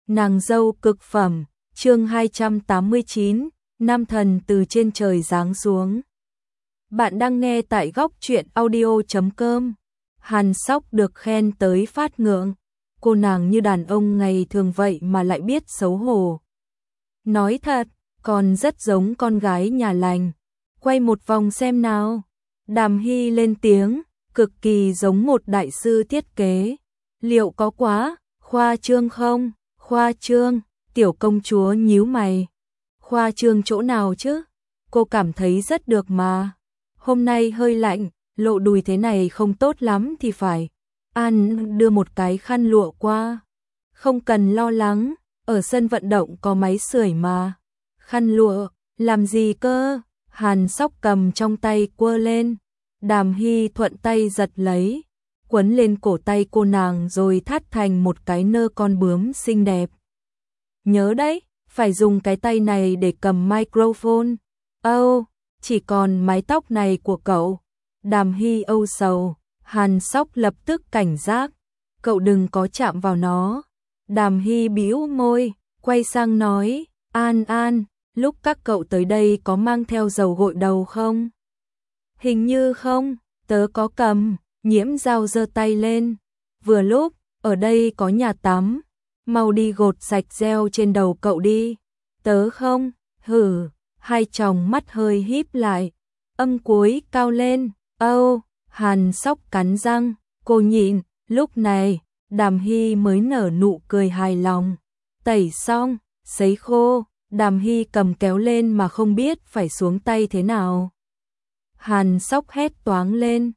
Nàng dâu cực phẩm, chương 289, Nam thần từ trên trời giáng xuống. Bạn đang nghe tại góc truyện audio.com. Hàn Sóc được khen tới phát ngượng. Cô nàng như đàn ông ngày thường vậy mà lại biết xấu hổ. Nói thật, còn rất giống con gái nhà lành. Quay một vòng xem nào. Đàm Hy lên tiếng, cực kỳ giống một đại sư thiết kế. Liệu có quá khoa trương không? Khoa trương, tiểu công chúa nhíu mày. Khoa trương chỗ nào chứ? Cô cảm thấy rất được mà. Hôm nay hơi lạnh, lộ đùi thế này không tốt lắm thì phải. An đưa một cái khăn lụa qua. Không cần lo lắng, ở sân vận động có máy sưởi mà. Khăn lụa, làm gì cơ? Hàn Sóc cầm trong tay quơ lên. Đàm Hy thuận tay giật lấy, quấn lên cổ tay cô nàng rồi thắt thành một cái nơ con bướm xinh đẹp. Nhớ đấy, phải dùng cái tay này để cầm microphone. Chỉ còn mái tóc này của cậu. Đàm Hy âu sầu, Hàn Sóc lập tức cảnh giác. Cậu đừng có chạm vào nó. Đàm Hy bĩu môi, quay sang nói, An, lúc các cậu tới đây có mang theo dầu gội đầu không? Hình như không, tớ có cầm. Nhiễm Dao giơ tay lên. Vừa lúc, ở đây có nhà tắm. Mau đi gột sạch gel trên đầu cậu đi. Tớ không, hử, hai tròng mắt hơi híp lại. Âm cuối cao lên, Hàn Sóc cắn răng, cô nhịn. Lúc này, Đàm Hy mới nở nụ cười hài lòng. Tẩy xong, sấy khô, Đàm Hy cầm kéo lên mà không biết phải xuống tay thế nào. Hàn Sóc hét toáng lên.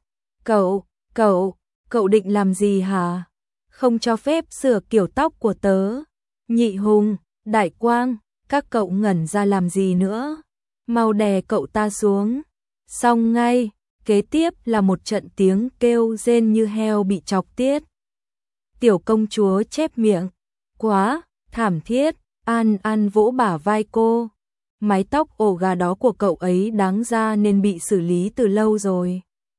Cậu định làm gì hả? Không cho phép sửa kiểu tóc của tớ. Nhị Hùng, Đại Quang, các cậu ngẩn ra làm gì nữa? Mau đè cậu ta xuống. Xong ngay, kế tiếp là một trận tiếng kêu rên như heo bị chọc tiết. Tiểu công chúa chép miệng. Quá, thảm thiết, An vỗ bả vai cô. Mái tóc ổ gà đó của cậu ấy đáng ra nên bị xử lý từ lâu rồi.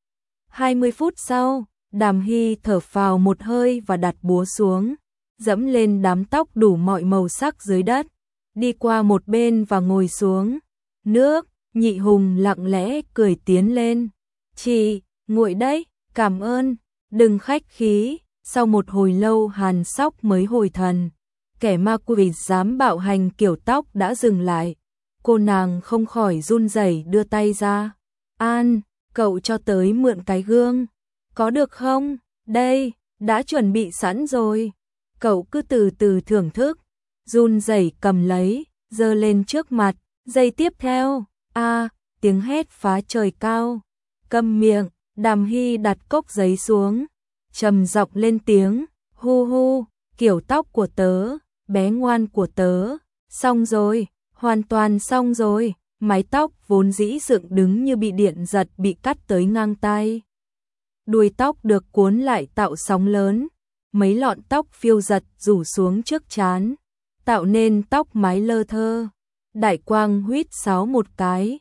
20 phút sau, Đàm Hy thở phào một hơi và đặt búa xuống, dẫm lên đám tóc đủ mọi màu sắc dưới đất, đi qua một bên và ngồi xuống. Nước, Nhị Hùng lặng lẽ cười tiến lên. Chị, nguội đấy, cảm ơn, đừng khách khí. Sau một hồi lâu Hàn Sóc mới hồi thần. Kẻ ma quỷ dám bạo hành kiểu tóc đã dừng lại. Cô nàng không khỏi run rẩy đưa tay ra. An, cậu cho tới mượn cái gương. Có được không? Đây, đã chuẩn bị sẵn rồi. Cậu cứ từ từ thưởng thức. Run rẩy cầm lấy, giơ lên trước mặt. Giây tiếp theo, tiếng hét phá trời cao. Câm miệng, Đàm Hy đặt cốc giấy xuống. Trầm giọng lên tiếng, hu, kiểu tóc của tớ, bé ngoan của tớ. Xong rồi, hoàn toàn xong rồi. Mái tóc vốn dĩ dựng đứng như bị điện giật bị cắt tới ngang tai. Đuôi tóc được cuốn lại tạo sóng lớn. Mấy lọn tóc phiêu giật rủ xuống trước trán, tạo nên tóc mái lơ thơ. Đại Quang huýt sáo một cái.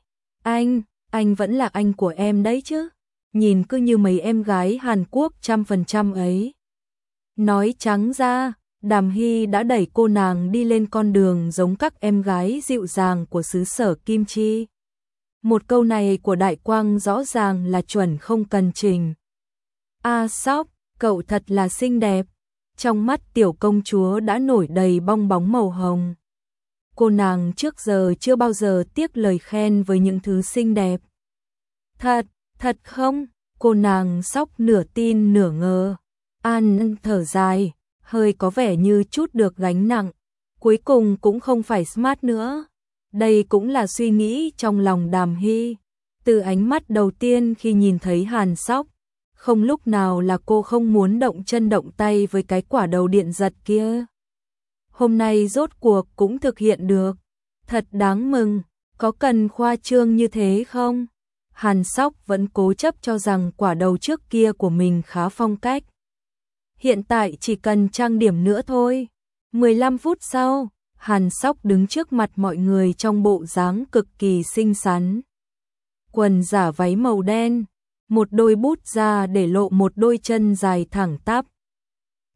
Anh vẫn là anh của em đấy chứ. Nhìn cứ như mấy em gái Hàn Quốc 100% ấy. Nói trắng ra, Đàm Hy đã đẩy cô nàng đi lên con đường giống các em gái dịu dàng của xứ sở Kim Chi. Một câu này của Đại Quang rõ ràng là chuẩn không cần trình. Sóc, cậu thật là xinh đẹp. Trong mắt tiểu công chúa đã nổi đầy bong bóng màu hồng. Cô nàng trước giờ chưa bao giờ tiếc lời khen với những thứ xinh đẹp. Thật không? Cô nàng Sóc nửa tin nửa ngờ. An thở dài, hơi có vẻ như chút được gánh nặng. Cuối cùng cũng không phải smart nữa. Đây cũng là suy nghĩ trong lòng Đàm Hy. Từ ánh mắt đầu tiên khi nhìn thấy Hàn Sóc, không lúc nào là cô không muốn động chân động tay với cái quả đầu điện giật kia. Hôm nay rốt cuộc cũng thực hiện được. Thật đáng mừng, có cần khoa trương như thế không? Hàn Sóc vẫn cố chấp cho rằng quả đầu trước kia của mình khá phong cách. Hiện tại chỉ cần trang điểm nữa thôi. 15 phút sau, Hàn Sóc đứng trước mặt mọi người trong bộ dáng cực kỳ xinh xắn. Quần giả váy màu đen, một đôi bút ra để lộ một đôi chân dài thẳng tắp.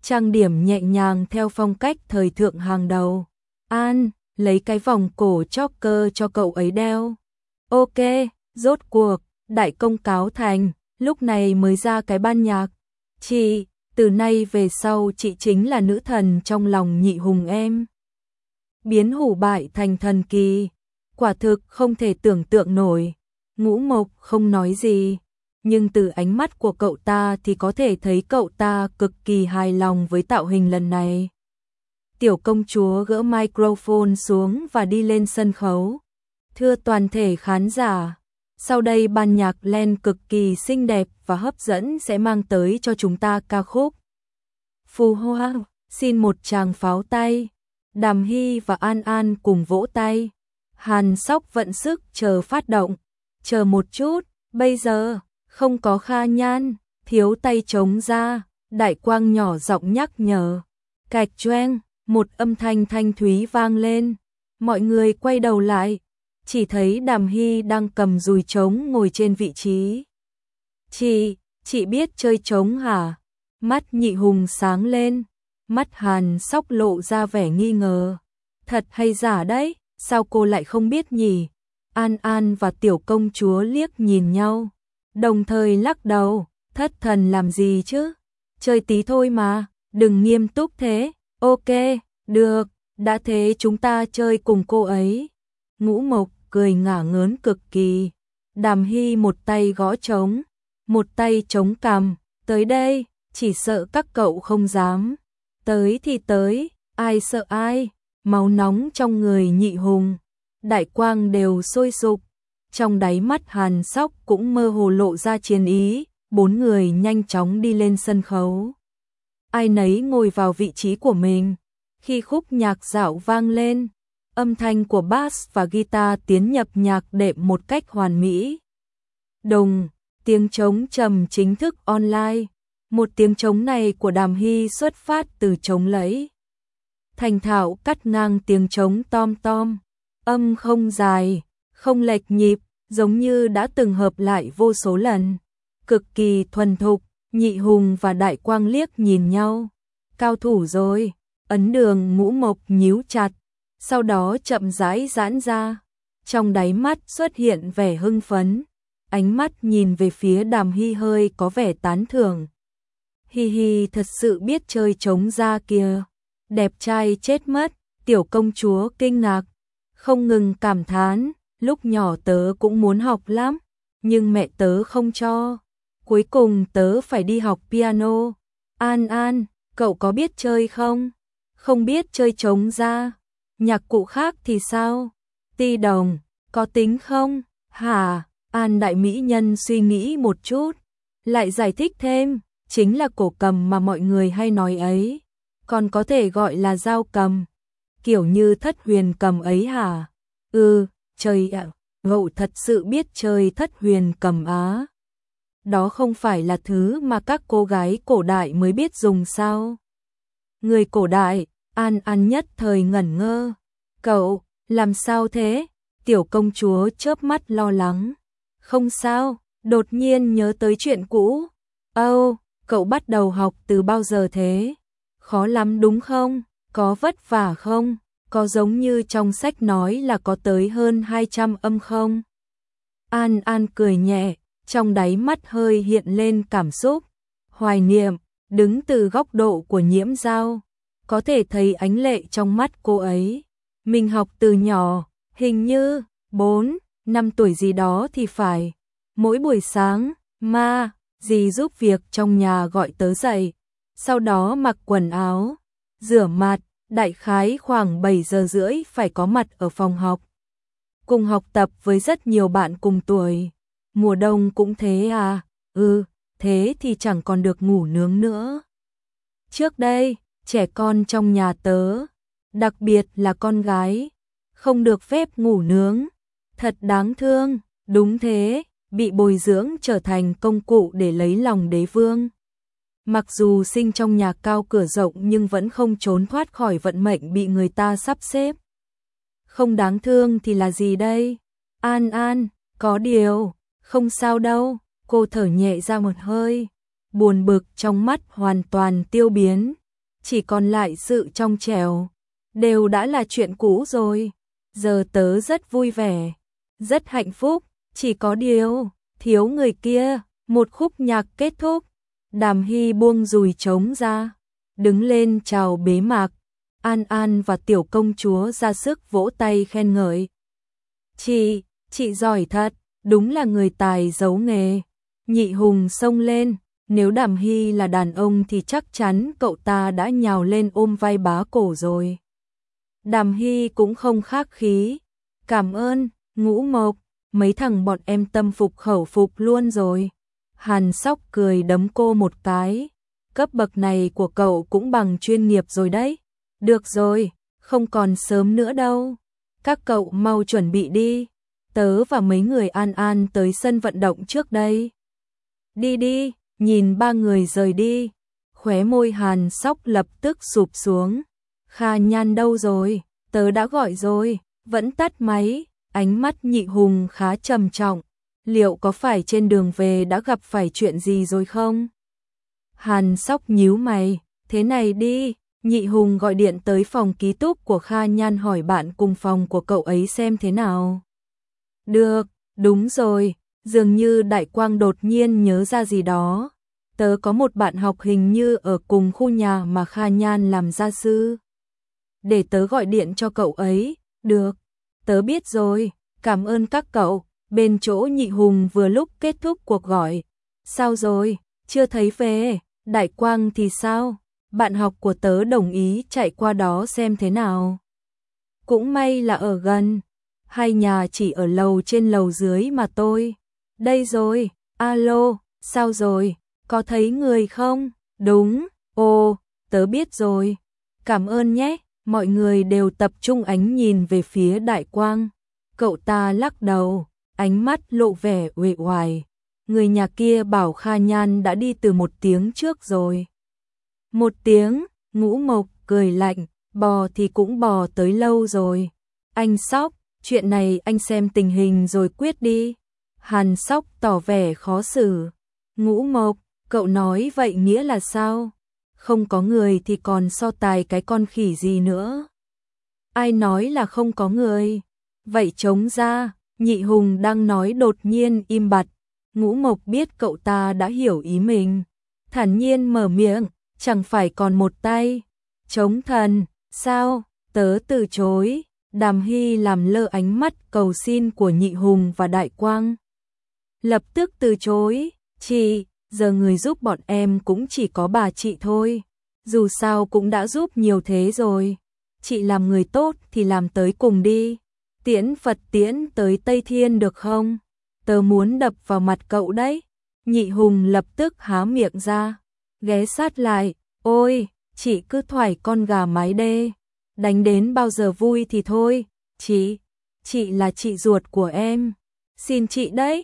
trang điểm nhẹ nhàng theo phong cách thời thượng hàng đầu. An, lấy cái vòng cổ choker cho cậu ấy đeo. Ok, rốt cuộc, đại công cáo thành, lúc này mới ra cái ban nhạc. Chị, từ nay về sau chị chính là nữ thần trong lòng Nhị Hùng em. Biến hủ bại thành thần kỳ, quả thực không thể tưởng tượng nổi. Ngũ Mộc không nói gì, nhưng từ ánh mắt của cậu ta thì có thể thấy cậu ta cực kỳ hài lòng với tạo hình lần này. Tiểu công chúa gỡ microphone xuống và đi lên sân khấu. Thưa toàn thể khán giả, sau đây ban nhạc Len cực kỳ xinh đẹp và hấp dẫn sẽ mang tới cho chúng ta ca khúc Phù Hoa. Xin một tràng pháo tay. Đàm Hy và An An cùng vỗ tay. Hàn Sóc vận sức chờ phát động. Chờ một chút, bây giờ, không có Kha Nhan, thiếu tay trống ra. Đại Quang nhỏ giọng nhắc nhở. Cạch choeng, một âm thanh thanh thúy vang lên. Mọi người quay đầu lại, chỉ thấy Đàm Hy đang cầm dùi trống ngồi trên vị trí. Chị biết chơi trống hả? Mắt Nhị Hùng sáng lên, mắt Hàn Sóc lộ ra vẻ nghi ngờ. Thật hay giả đấy, sao cô lại không biết nhỉ? An An và tiểu công chúa liếc nhìn nhau, đồng thời lắc đầu, thất thần làm gì chứ? Chơi tí thôi mà, đừng nghiêm túc thế. Ok, được, đã thế chúng ta chơi cùng cô ấy. Ngũ Mộc cười ngả ngớn cực kỳ. Đàm Hy một tay gõ trống, một tay chống cằm. Tới đây, chỉ sợ các cậu không dám. Tới thì tới, ai sợ ai. Máu nóng trong người Nhị Hùng, Đại Quang đều sôi sục. Trong đáy mắt Hàn Sóc cũng mơ hồ lộ ra chiến ý. 4 người nhanh chóng đi lên sân khấu. Ai nấy ngồi vào vị trí của mình. Khi khúc nhạc dạo vang lên, âm thanh của bass và guitar tiến nhập nhạc đệm một cách hoàn mỹ. Đùng, tiếng trống trầm chính thức online. Một tiếng trống này của Đàm Hy xuất phát từ trống lẫy. Thành thạo cắt ngang tiếng trống tom tom. Âm không dài, không lệch nhịp, giống như đã từng hợp lại vô số lần. Cực kỳ thuần thục. Nhị Hùng và Đại Quang liếc nhìn nhau. Cao thủ rồi. Ấn đường Ngũ Mộc nhíu chặt, sau đó chậm rãi giãn ra. Trong đáy mắt xuất hiện vẻ hưng phấn. Ánh mắt nhìn về phía Đàm Hy hơi có vẻ tán thưởng. Hi hi, thật sự biết chơi trống ra kìa. Đẹp trai chết mất. Tiểu công chúa kinh ngạc, không ngừng cảm thán. Lúc nhỏ tớ cũng muốn học lắm, nhưng mẹ tớ không cho. Cuối cùng tớ phải đi học piano. An An, cậu có biết chơi không? Không biết chơi trống ra. Nhạc cụ khác thì sao? Ti đồng, có tính không? Hả? An đại mỹ nhân suy nghĩ một chút, lại giải thích thêm, chính là cổ cầm mà mọi người hay nói ấy, còn có thể gọi là dao cầm, kiểu như thất huyền cầm ấy hả? Trời ạ, cậu thật sự biết chơi thất huyền cầm á? Đó không phải là thứ mà các cô gái cổ đại mới biết dùng sao? Người cổ đại, An An nhất thời ngẩn ngơ. Cậu, làm sao thế? Tiểu công chúa chớp mắt lo lắng. Không sao, đột nhiên nhớ tới chuyện cũ. Cậu bắt đầu học từ bao giờ thế? Khó lắm đúng không? Có vất vả không? Có giống như trong sách nói là có tới hơn 200 âm không? An An cười nhẹ, trong đáy mắt hơi hiện lên cảm xúc. Hoài niệm, đứng từ góc độ của Nhiễm Giao, có thể thấy ánh lệ trong mắt cô ấy. Mình học từ nhỏ, hình như 4, 5 tuổi gì đó thì phải. Mỗi buổi sáng, dì giúp việc trong nhà gọi tớ dậy, sau đó mặc quần áo, rửa mặt, đại khái khoảng 7 giờ rưỡi phải có mặt ở phòng học. Cùng học tập với rất nhiều bạn cùng tuổi. Mùa đông cũng thế à? Thế thì chẳng còn được ngủ nướng nữa. Trước đây, trẻ con trong nhà tớ, đặc biệt là con gái, không được phép ngủ nướng. Thật đáng thương, đúng thế, bị bồi dưỡng trở thành công cụ để lấy lòng đế vương. Mặc dù sinh trong nhà cao cửa rộng nhưng vẫn không trốn thoát khỏi vận mệnh bị người ta sắp xếp. Không đáng thương thì là gì đây? An An, có điều, không sao đâu, cô thở nhẹ ra một hơi, buồn bực trong mắt hoàn toàn tiêu biến. chỉ còn lại sự trong trẻo, đều đã là chuyện cũ rồi. Giờ tớ rất vui vẻ, rất hạnh phúc, chỉ có điều, thiếu người kia. Một khúc nhạc kết thúc, Đàm Hy buông dùi trống ra, đứng lên chào bế mạc. An An và tiểu công chúa ra sức vỗ tay khen ngợi. Chị giỏi thật, đúng là người tài giấu nghề. Nhị Hùng xông lên, nếu Đàm Hy là đàn ông thì chắc chắn cậu ta đã nhào lên ôm vai bá cổ rồi. Đàm Hy cũng không khách khí, cảm ơn, Ngũ Mộc, mấy thằng bọn em tâm phục khẩu phục luôn rồi. Hàn Sóc cười đấm cô một cái, cấp bậc này của cậu cũng bằng chuyên nghiệp rồi đấy. Được rồi, không còn sớm nữa đâu, các cậu mau chuẩn bị đi, tớ và mấy người An An tới sân vận động trước đây. Đi đi, nhìn ba người rời đi, khóe môi Hàn Sóc lập tức sụp xuống. Kha Nhan đâu rồi, tớ đã gọi rồi, vẫn tắt máy. Ánh mắt Nhị Hùng khá trầm trọng, liệu có phải trên đường về đã gặp phải chuyện gì rồi không? Hàn Sóc nhíu mày, thế này đi, Nhị Hùng gọi điện tới phòng ký túc của Kha Nhan hỏi bạn cùng phòng của cậu ấy xem thế nào. Được, đúng rồi, dường như Đại Quang đột nhiên nhớ ra gì đó. Tớ có một bạn học hình như ở cùng khu nhà mà Kha Nhan làm gia sư. Để tớ gọi điện cho cậu ấy, được, tớ biết rồi, cảm ơn các cậu. Bên chỗ Nhị Hùng vừa lúc kết thúc cuộc gọi. Sao rồi, chưa thấy về, Đại Quang thì sao? Bạn học của tớ đồng ý chạy qua đó xem thế nào. Cũng may là ở gần, hai nhà chỉ ở lầu trên lầu dưới mà tôi. Đây rồi, alo, sao rồi, có thấy người không? Đúng, ồ, tớ biết rồi. Cảm ơn nhé, mọi người đều tập trung ánh nhìn về phía Đại Quang. Cậu ta lắc đầu, ánh mắt lộ vẻ uể oải. Người nhà kia bảo Kha Nhan đã đi từ 1 tiếng trước rồi. 1 tiếng, Ngũ Mộc cười lạnh, bò thì cũng bò tới lâu rồi. Anh Sóc, chuyện này anh xem tình hình rồi quyết đi. Hàn Sóc tỏ vẻ khó xử. Ngũ Mộc, cậu nói vậy nghĩa là sao? Không có người thì còn so tài cái con khỉ gì nữa? Ai nói là không có người? Vậy trống ra. Nhị Hùng đang nói đột nhiên im bặt. Ngũ Mộc biết cậu ta đã hiểu ý mình, thản nhiên mở miệng, chẳng phải còn một tay. Chống thần, sao? Tớ từ chối. Đàm Hy làm lơ ánh mắt cầu xin của Nhị Hùng và Đại Quang. Lập tức từ chối, chị, giờ người giúp bọn em cũng chỉ có bà chị thôi. Dù sao cũng đã giúp nhiều thế rồi. Chị làm người tốt thì làm tới cùng đi. Tiễn Phật tiễn tới Tây Thiên được không? Tớ muốn đập vào mặt cậu đấy. Nhị Hùng lập tức há miệng ra, ghé sát lại, ôi, chị cứ thoải con gà mái đê. Đánh đến bao giờ vui thì thôi, chị là chị ruột của em. Xin chị đấy,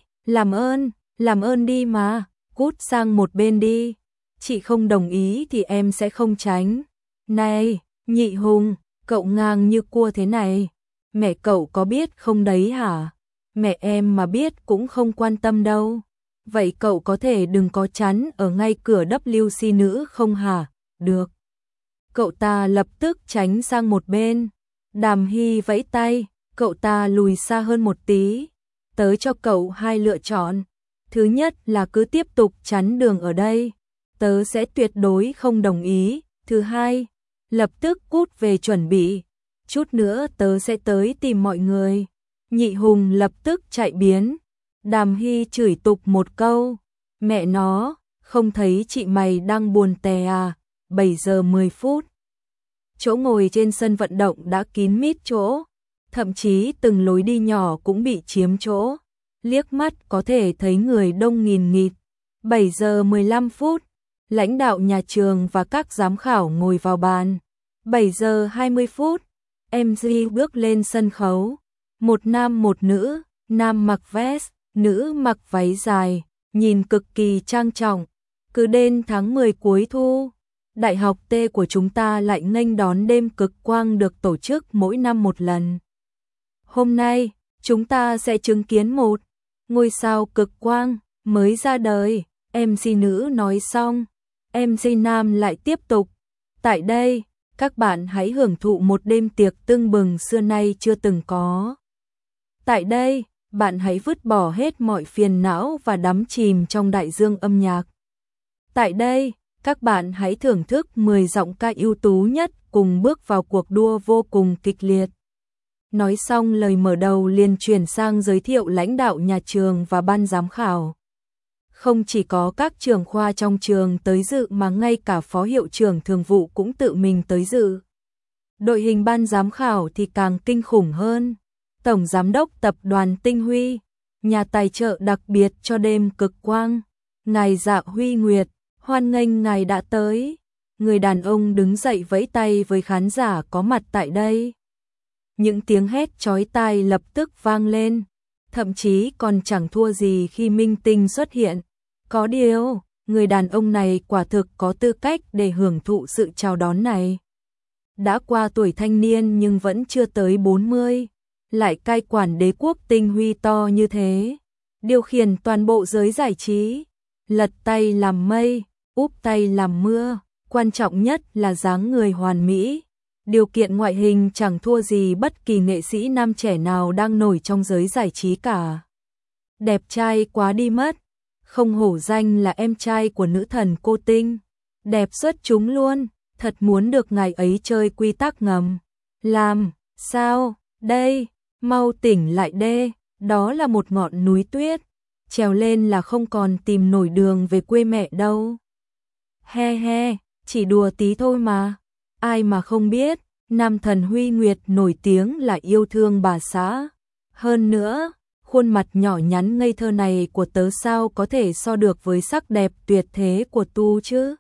làm ơn đi mà, cút sang một bên đi. Chị không đồng ý thì em sẽ không tránh. Này, Nhị Hùng, cậu ngang như cua thế này. Mẹ cậu có biết không đấy hả? Mẹ em mà biết cũng không quan tâm đâu. Vậy cậu có thể đừng có chắn ở ngay cửa WC nữ không hả? Được. Cậu ta lập tức tránh sang một bên. Đàm Hy vẫy tay, cậu ta lùi xa hơn một tí. Tớ cho cậu 2 lựa chọn. Thứ nhất là cứ tiếp tục chắn đường ở đây. Tớ sẽ tuyệt đối không đồng ý. Thứ hai, lập tức cút về chuẩn bị. Chút nữa tớ sẽ tới tìm mọi người. Nhị Hùng lập tức chạy biến. Đàm Hy chửi tục một câu. Mẹ nó, không thấy chị mày đang buồn tè à? 7 giờ 10 phút. Chỗ ngồi trên sân vận động đã kín mít chỗ. Thậm chí từng lối đi nhỏ cũng bị chiếm chỗ. Liếc mắt có thể thấy người đông nghìn nghịt. 7 giờ 15 phút. Lãnh đạo nhà trường và các giám khảo ngồi vào bàn. 7 giờ 20 phút. MC bước lên sân khấu. Một nam một nữ, nam mặc vest, nữ mặc váy dài, nhìn cực kỳ trang trọng. Cứ đến tháng 10 cuối thu, Đại học T của chúng ta lại nghênh đón đêm cực quang được tổ chức mỗi năm một lần. Hôm nay, chúng ta sẽ chứng kiến một ngôi sao cực quang mới ra đời. MC nữ nói xong, MC nam lại tiếp tục. Tại đây, các bạn hãy hưởng thụ một đêm tiệc tưng bừng xưa nay chưa từng có. Tại đây, bạn hãy vứt bỏ hết mọi phiền não và đắm chìm trong đại dương âm nhạc. Tại đây, các bạn hãy thưởng thức 10 giọng ca ưu tú nhất cùng bước vào cuộc đua vô cùng kịch liệt. Nói xong lời mở đầu liền chuyển sang giới thiệu lãnh đạo nhà trường và ban giám khảo. Không chỉ có các trưởng khoa trong trường tới dự mà ngay cả phó hiệu trưởng thường vụ cũng tự mình tới dự. Đội hình ban giám khảo thì càng kinh khủng hơn. Tổng giám đốc tập đoàn Tinh Huy, nhà tài trợ đặc biệt cho đêm cực quang, ngài Dạ Huy Nguyệt, hoan nghênh ngài đã tới. Người đàn ông đứng dậy vẫy tay với khán giả có mặt tại đây. Những tiếng hét chói tai lập tức vang lên, thậm chí còn chẳng thua gì khi minh tinh xuất hiện. Có điều, người đàn ông này quả thực có tư cách để hưởng thụ sự chào đón này. Đã qua tuổi thanh niên nhưng vẫn chưa tới 40, lại cai quản đế quốc Tinh Huy to như thế, điều khiển toàn bộ giới giải trí, lật tay làm mây, úp tay làm mưa, quan trọng nhất là dáng người hoàn mỹ. Điều kiện ngoại hình chẳng thua gì bất kỳ nghệ sĩ nam trẻ nào đang nổi trong giới giải trí cả. Đẹp trai quá đi mất, không hổ danh là em trai của nữ thần cô Tinh. Đẹp xuất chúng luôn, thật muốn được ngài ấy chơi quy tắc ngầm. Làm sao, đây, mau tỉnh lại đê, đó là một ngọn núi tuyết. Trèo lên là không còn tìm nổi đường về quê mẹ đâu. He he, chỉ đùa tí thôi mà. Ai mà không biết, nam thần Huy Nguyệt nổi tiếng là yêu thương bà xã. Hơn nữa, khuôn mặt nhỏ nhắn ngây thơ này của tớ sao có thể so được với sắc đẹp tuyệt thế của Tu chứ?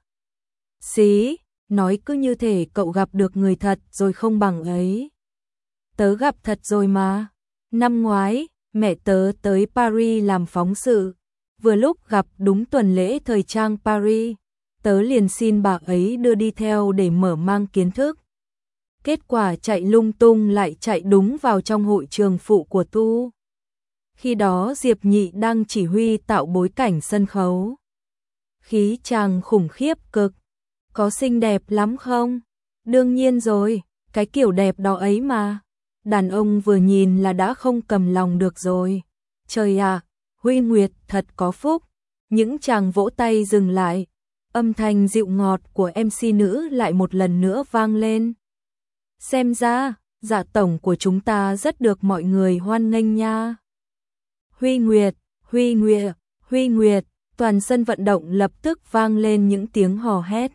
Xí, nói cứ như thể cậu gặp được người thật rồi không bằng ấy. Tớ gặp thật rồi mà. Năm ngoái, mẹ tớ tới Paris làm phóng sự. Vừa lúc gặp đúng tuần lễ thời trang Paris. Tớ liền xin bà ấy đưa đi theo để mở mang kiến thức. Kết quả chạy lung tung lại chạy đúng vào trong hội trường phụ của Tu. Khi đó Diệp Nhị đang chỉ huy tạo bối cảnh sân khấu. Khí chàng khủng khiếp cực. Có xinh đẹp lắm không? Đương nhiên rồi, cái kiểu đẹp đó ấy mà. Đàn ông vừa nhìn là đã không cầm lòng được rồi. Trời ạ, Huy Nguyệt thật có phúc. Những chàng vỗ tay dừng lại. Âm thanh dịu ngọt của MC nữ lại một lần nữa vang lên. Xem ra, Dạ tổng của chúng ta rất được mọi người hoan nghênh nha. Huy Nguyệt, Huy Nguyệt, Huy Nguyệt, toàn sân vận động lập tức vang lên những tiếng hò hét.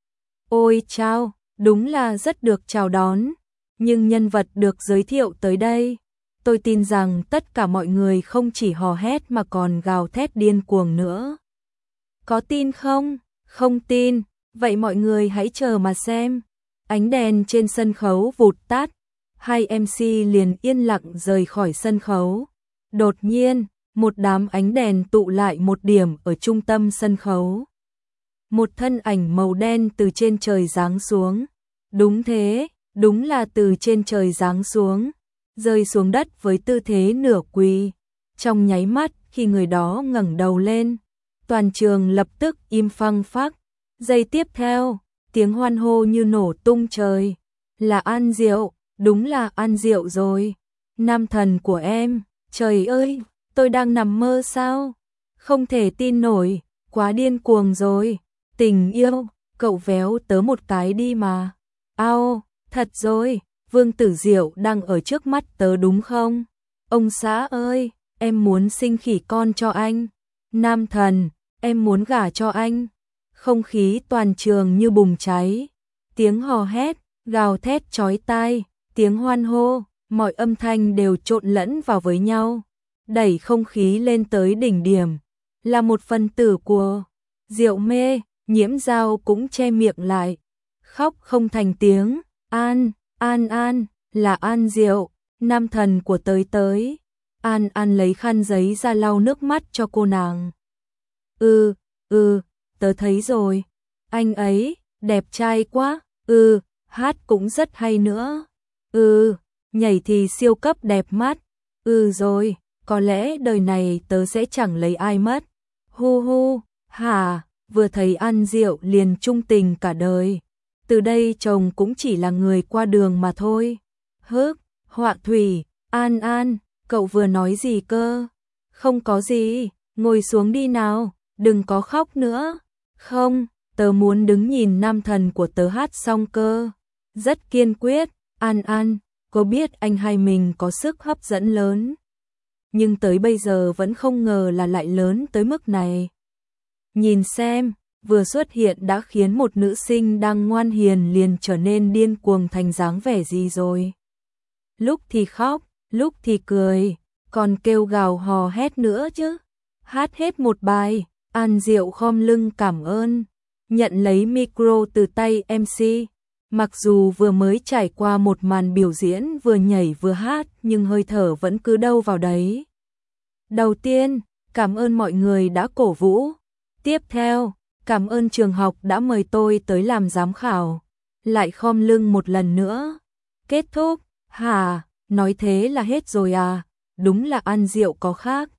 Ôi chao, đúng là rất được chào đón, nhưng nhân vật được giới thiệu tới đây, tôi tin rằng tất cả mọi người không chỉ hò hét mà còn gào thét điên cuồng nữa. Có tin không? Không tin, vậy mọi người hãy chờ mà xem. Ánh đèn trên sân khấu vụt tắt, hai MC liền yên lặng rời khỏi sân khấu. Đột nhiên, một đám ánh đèn tụ lại một điểm ở trung tâm sân khấu. Một thân ảnh màu đen từ trên trời giáng xuống. Đúng thế, đúng là từ trên trời giáng xuống, rơi xuống đất với tư thế nửa quỳ. Trong nháy mắt khi người đó ngẩng đầu lên, toàn trường lập tức im phăng phắc. Giây tiếp theo, tiếng hoan hô như nổ tung trời. Là An Diệu, đúng là An Diệu rồi. Nam thần của em, trời ơi, tôi đang nằm mơ sao? Không thể tin nổi, quá điên cuồng rồi. Tình yêu, cậu véo tớ một cái đi mà. Ao, thật rồi, Vương Tử Diệu đang ở trước mắt tớ đúng không? Ông xã ơi, em muốn sinh khỉ con cho anh. Nam thần, em muốn gả cho anh. Không khí toàn trường như bùng cháy. Tiếng hò hét, gào thét chói tai, tiếng hoan hô, mọi âm thanh đều trộn lẫn vào với nhau, đẩy không khí lên tới đỉnh điểm. Là một phần tử của Diệu mê, Nhiễm Dao cũng che miệng lại, khóc không thành tiếng. An, An An, là An Diệu, nam thần của tới tới. An An lấy khăn giấy ra lau nước mắt cho cô nàng. Tớ thấy rồi. Anh ấy, đẹp trai quá. Hát cũng rất hay nữa. Nhảy thì siêu cấp đẹp mắt. Rồi, có lẽ đời này tớ sẽ chẳng lấy ai mất. Hu hu, hả, vừa thấy An Diệu liền trung tình cả đời. từ đây chồng cũng chỉ là người qua đường mà thôi. Họa thủy, An An, cậu vừa nói gì cơ? Không có gì, ngồi xuống đi nào, đừng có khóc nữa. Không, tớ muốn đứng nhìn nam thần của tớ hát xong cơ. Rất kiên quyết, An An, có biết anh hai mình có sức hấp dẫn lớn. Nhưng tới bây giờ vẫn không ngờ là lại lớn tới mức này. Nhìn xem, vừa xuất hiện đã khiến một nữ sinh đang ngoan hiền liền trở nên điên cuồng thành dáng vẻ gì rồi. Lúc thì khóc, lúc thì cười, còn kêu gào hò hét nữa chứ. Hát hết một bài, An Diệu khom lưng cảm ơn, nhận lấy micro từ tay MC. Mặc dù vừa mới trải qua một màn biểu diễn vừa nhảy vừa hát nhưng hơi thở vẫn cứ đâu vào đấy. Đầu tiên, cảm ơn mọi người đã cổ vũ. Tiếp theo, cảm ơn trường học đã mời tôi tới làm giám khảo. Lại khom lưng một lần nữa. Kết thúc, hả, nói thế là hết rồi à, đúng là An Diệu có khác.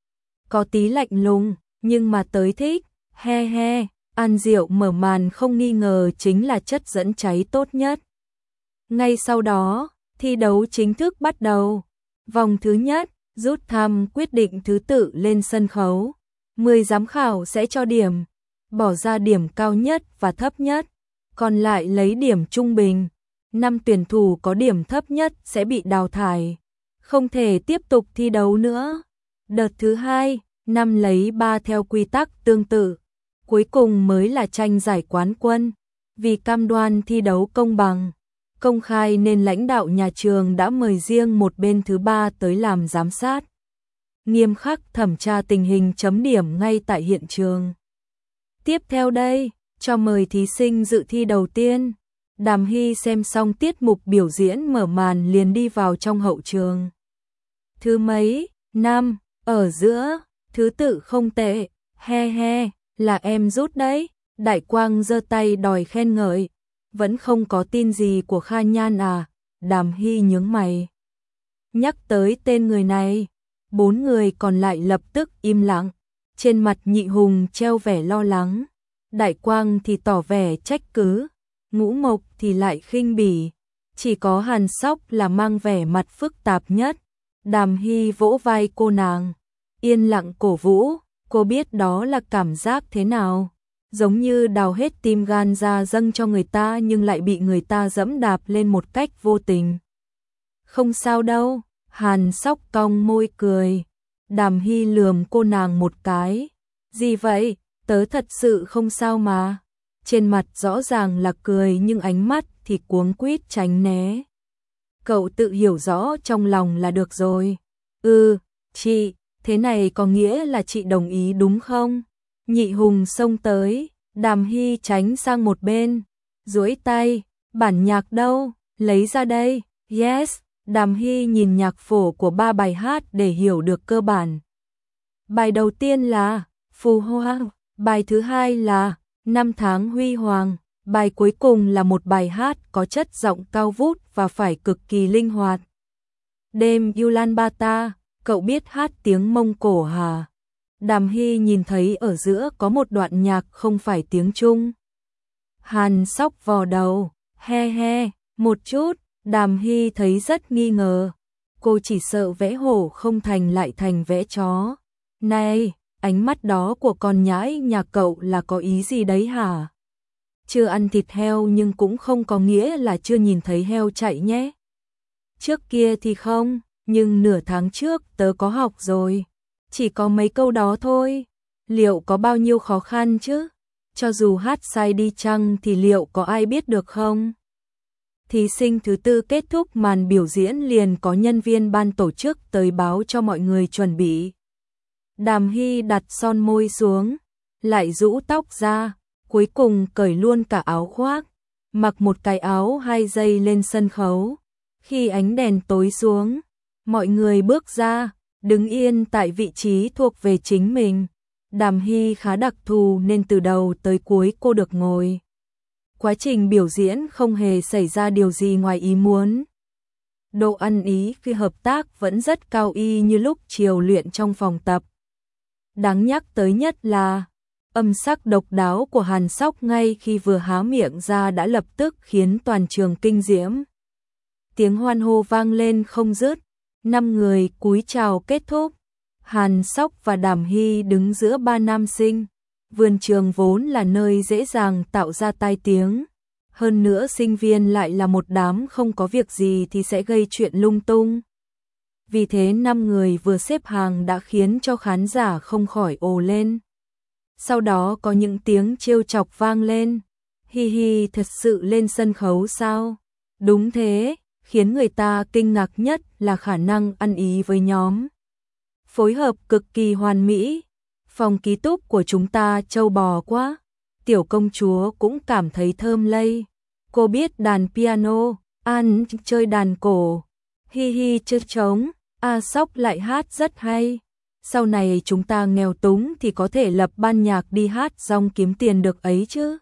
Có tí lạnh lùng, nhưng mà tới thích, he he. An Diệu mở màn không nghi ngờ chính là chất dẫn cháy tốt nhất. Ngay sau đó, thi đấu chính thức bắt đầu. Vòng thứ nhất, rút thăm quyết định thứ tự lên sân khấu. 10 giám khảo sẽ cho điểm, bỏ ra điểm cao nhất và thấp nhất, còn lại lấy điểm trung bình. 5 tuyển thủ có điểm thấp nhất sẽ bị đào thải, không thể tiếp tục thi đấu nữa. Đợt thứ hai, 5 lấy 3 theo quy tắc tương tự. Cuối cùng mới là tranh giải quán quân. Vì cam đoan thi đấu công bằng, công khai nên lãnh đạo nhà trường đã mời riêng một bên thứ ba tới làm giám sát. Nghiêm khắc thẩm tra tình hình chấm điểm ngay tại hiện trường. Tiếp theo đây, cho mời thí sinh dự thi đầu tiên. Đàm Hy xem xong tiết mục biểu diễn mở màn liền đi vào trong hậu trường. Thứ mấy, 5, ở giữa, thứ tự không tệ, he he, là em rút đấy. Đại Quang giơ tay đòi khen ngợi. Vẫn không có tin gì của Kha Nhan à? Đàm Hy nhướng mày. Nhắc tới tên người này, 4 người còn lại lập tức im lặng. Trên mặt Nhị Hùng treo vẻ lo lắng. Đại Quang thì tỏ vẻ trách cứ. Ngũ Mộc thì lại khinh bỉ. Chỉ có Hàn Sóc là mang vẻ mặt phức tạp nhất. Đàm Hy vỗ vai cô nàng, yên lặng cổ vũ. Cô biết đó là cảm giác thế nào. Giống như đào hết tim gan ra dâng cho người ta nhưng lại bị người ta dẫm đạp lên một cách vô tình. Không sao đâu, Hàn Sóc cong môi cười. Đàm Hy lườm cô nàng một cái. Gì vậy, tớ thật sự không sao mà. Trên mặt rõ ràng là cười nhưng ánh mắt thì cuống quýt tránh né. Cậu tự hiểu rõ trong lòng là được rồi. Chị, thế này có nghĩa là chị đồng ý đúng không? Nhị Hùng xông tới, Đàm Hy tránh sang một bên, duỗi tay, bản nhạc đâu, lấy ra đây. Yes, Đàm Hy nhìn nhạc phổ của 3 bài hát để hiểu được cơ bản. Bài đầu tiên là Phù Hoa, bài thứ hai là Năm tháng huy hoàng, bài cuối cùng là một bài hát có chất giọng cao vút và phải cực kỳ linh hoạt. Đêm Ulaanbaatar, cậu biết hát tiếng Mông Cổ hả? Đàm Hy nhìn thấy ở giữa có một đoạn nhạc không phải tiếng Trung. Hàn Sóc vò đầu, he he, một chút. Đàm Hy thấy rất nghi ngờ. Cô chỉ sợ vẽ hổ không thành lại thành vẽ chó. Này, ánh mắt đó của con nhãi nhà cậu là có ý gì đấy hả? Chưa ăn thịt heo nhưng cũng không có nghĩa là chưa nhìn thấy heo chạy nhé. Trước kia thì không, nhưng nửa tháng trước tớ có học rồi. Chỉ có mấy câu đó thôi. Liệu có bao nhiêu khó khăn chứ? Cho dù hát sai đi chăng thì liệu có ai biết được không? Thí sinh thứ tư kết thúc màn biểu diễn liền có nhân viên ban tổ chức tới báo cho mọi người chuẩn bị. Đàm Hy đặt son môi xuống, lại rũ tóc ra, cuối cùng cởi luôn cả áo khoác, mặc một cái áo 2 dây lên sân khấu. Khi ánh đèn tối xuống, mọi người bước ra, đứng yên tại vị trí thuộc về chính mình. Đàm Hy khá đặc thù nên từ đầu tới cuối cô được ngồi. Quá trình biểu diễn không hề xảy ra điều gì ngoài ý muốn. Độ ăn ý khi hợp tác vẫn rất cao y như lúc chiều luyện trong phòng tập. Đáng nhắc tới nhất là, Âm sắc độc đáo của Hàn Sóc ngay khi vừa há miệng ra đã lập tức khiến toàn trường kinh diễm. Tiếng hoan hô vang lên không dứt, 5 người cúi chào kết thúc. Hàn Sóc và Đàm Hy đứng giữa 3 nam sinh. Vườn trường vốn là nơi dễ dàng tạo ra tai tiếng. Hơn nữa sinh viên lại là một đám không có việc gì thì sẽ gây chuyện lung tung. Vì thế 5 người vừa xếp hàng đã khiến cho khán giả không khỏi ồ lên. Sau đó có những tiếng trêu chọc vang lên. Hi hi, thật sự lên sân khấu sao? Đúng thế, khiến người ta kinh ngạc nhất là khả năng ăn ý với nhóm. Phối hợp cực kỳ hoàn mỹ. Phòng ký túc của chúng ta trâu bò quá. Tiểu công chúa cũng cảm thấy thơm lây. Cô biết đàn piano, An chơi đàn cổ. Hi hi chơi trống, A Sóc lại hát rất hay. Sau này chúng ta nghèo túng thì có thể lập ban nhạc đi hát rong kiếm tiền được ấy chứ.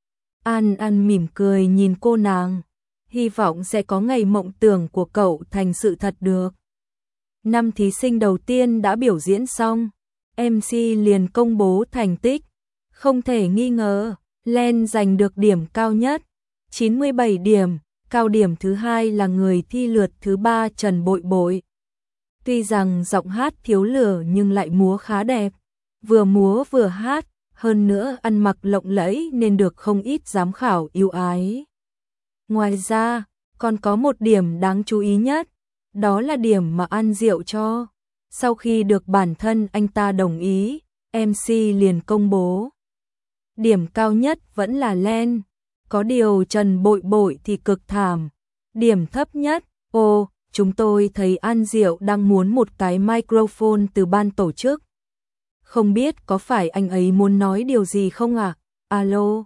An mỉm cười nhìn cô nàng. Hy vọng sẽ có ngày mộng tưởng của cậu thành sự thật được. 5 thí sinh đầu tiên đã biểu diễn xong. MC liền công bố thành tích. Không thể nghi ngờ, Len giành được điểm cao nhất, 97 điểm. Cao điểm thứ hai là người thi lượt thứ 3 Trần Bội Bội. Tuy rằng giọng hát thiếu lửa nhưng lại múa khá đẹp. Vừa múa vừa hát, hơn nữa ăn mặc lộng lẫy nên được không ít giám khảo yêu ái. Ngoài ra, còn có một điểm đáng chú ý nhất, đó là điểm mà An Diệu cho. Sau khi được bản thân anh ta đồng ý, MC liền công bố. Điểm cao nhất vẫn là Len, có điều Trần Bội Bội thì cực thảm. Điểm thấp nhất, chúng tôi thấy An Diệu đang muốn một cái microphone từ ban tổ chức. Không biết có phải anh ấy muốn nói điều gì không ạ? Alo?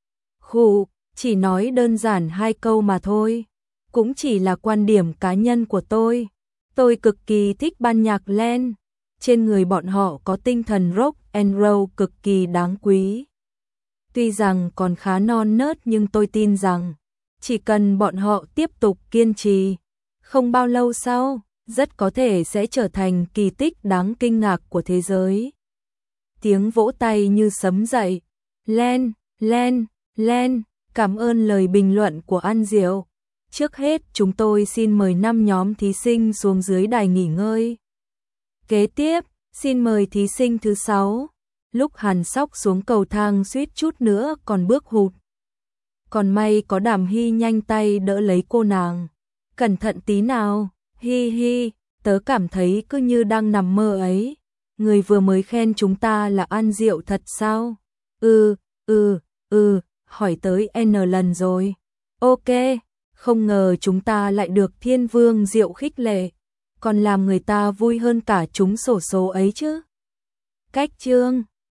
Chỉ nói đơn giản 2 câu mà thôi. Cũng chỉ là quan điểm cá nhân của tôi. Tôi cực kỳ thích ban nhạc Len. Trên người bọn họ có tinh thần rock and roll cực kỳ đáng quý. Tuy rằng còn khá non nớt nhưng tôi tin rằng chỉ cần bọn họ tiếp tục kiên trì, không bao lâu sau, rất có thể sẽ trở thành kỳ tích đáng kinh ngạc của thế giới. Tiếng vỗ tay như sấm dậy. Len, Len, Len, cảm ơn lời bình luận của An Diệu. Trước hết chúng tôi xin mời 5 nhóm thí sinh xuống dưới đài nghỉ ngơi. Kế tiếp, xin mời thí sinh thứ 6. Lúc Hàn Sóc xuống cầu thang suýt chút nữa còn bước hụt. Còn may có Đàm Hy nhanh tay đỡ lấy cô nàng. Cẩn thận tí nào, hi hi, tớ cảm thấy cứ như đang nằm mơ ấy. Người vừa mới khen chúng ta là An Diệu thật sao? Hỏi tới N lần rồi. Ok, không ngờ chúng ta lại được Thiên Vương Diệu khích lệ, còn làm người ta vui hơn cả trúng xổ số ấy chứ. Cách chương